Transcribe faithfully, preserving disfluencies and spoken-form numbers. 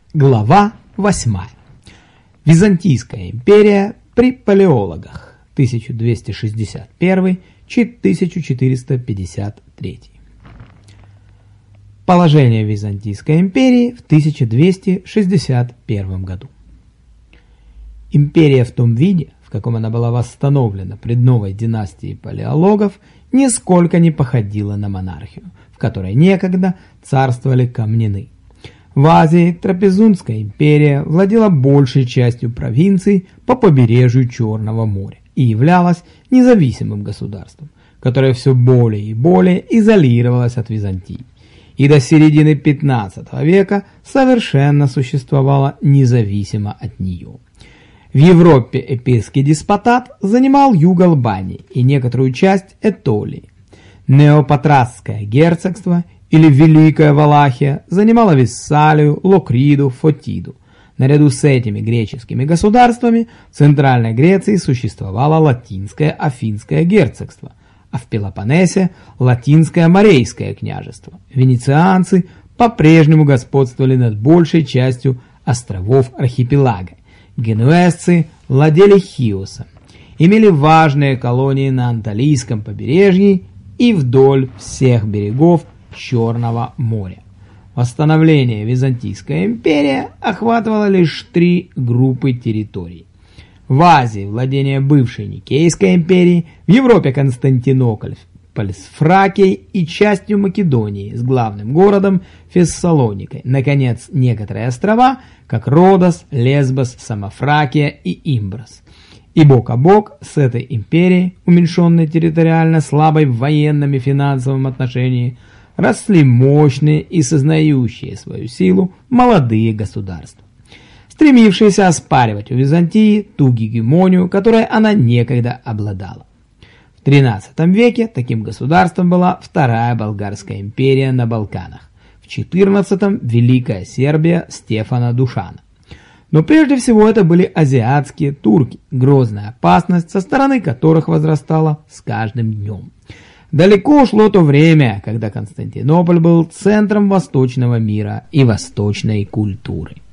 Глава восьмая. Византийская империя при палеологах тысяча двести шестьдесят первый — тысяча четыреста пятьдесят третий. Положение Византийской империи в тысяча двести шестьдесят первом году. Империя в том виде, в каком она была восстановлена при новой династии палеологов, нисколько не походила на монархию, в которой некогда царствовали камнины. В Азии Трапезунская империя владела большей частью провинций по побережью Черного моря и являлась независимым государством, которое все более и более изолировалось от Византии, и до середины пятнадцатого века совершенно существовало независимо от нее. В Европе эпирский деспотат занимал юг Албании и некоторую часть Этолии. Неопатрасское герцогство или Великая Валахия занимала Виссалию, Локриду, Фотиду. Наряду с этими греческими государствами в Центральной Греции существовало Латинское Афинское герцогство, а в Пелопоннесе – Латинское Морейское княжество. Венецианцы по-прежнему господствовали над большей частью островов архипелага. Генуэзцы владели Хиосом, имели важные колонии на Анталийском побережье и вдоль всех берегов Черного моря. Восстановление Византийской империи охватывало лишь три группы территорий. В Азии владение бывшей Никейской империи, в Европе Константинополь с Фракией и частью Македонии с главным городом Фессалоникой. Наконец, некоторые острова, как Родос, Лесбос, Самофракия и Имброс. И бок о бок с этой империей, уменьшенной территориально, слабой в военном и финансовом отношении, росли мощные и сознающие свою силу молодые государства, стремившиеся оспаривать у Византии ту гегемонию, которой она некогда обладала. В тринадцатом веке таким государством была Вторая Болгарская империя на Балканах, в четырнадцатом – Великая Сербия Стефана Душана. Но прежде всего это были азиатские турки, грозная опасность со стороны которых возрастала с каждым днем. Далеко ушло то время, когда Константинополь был центром восточного мира и восточной культуры.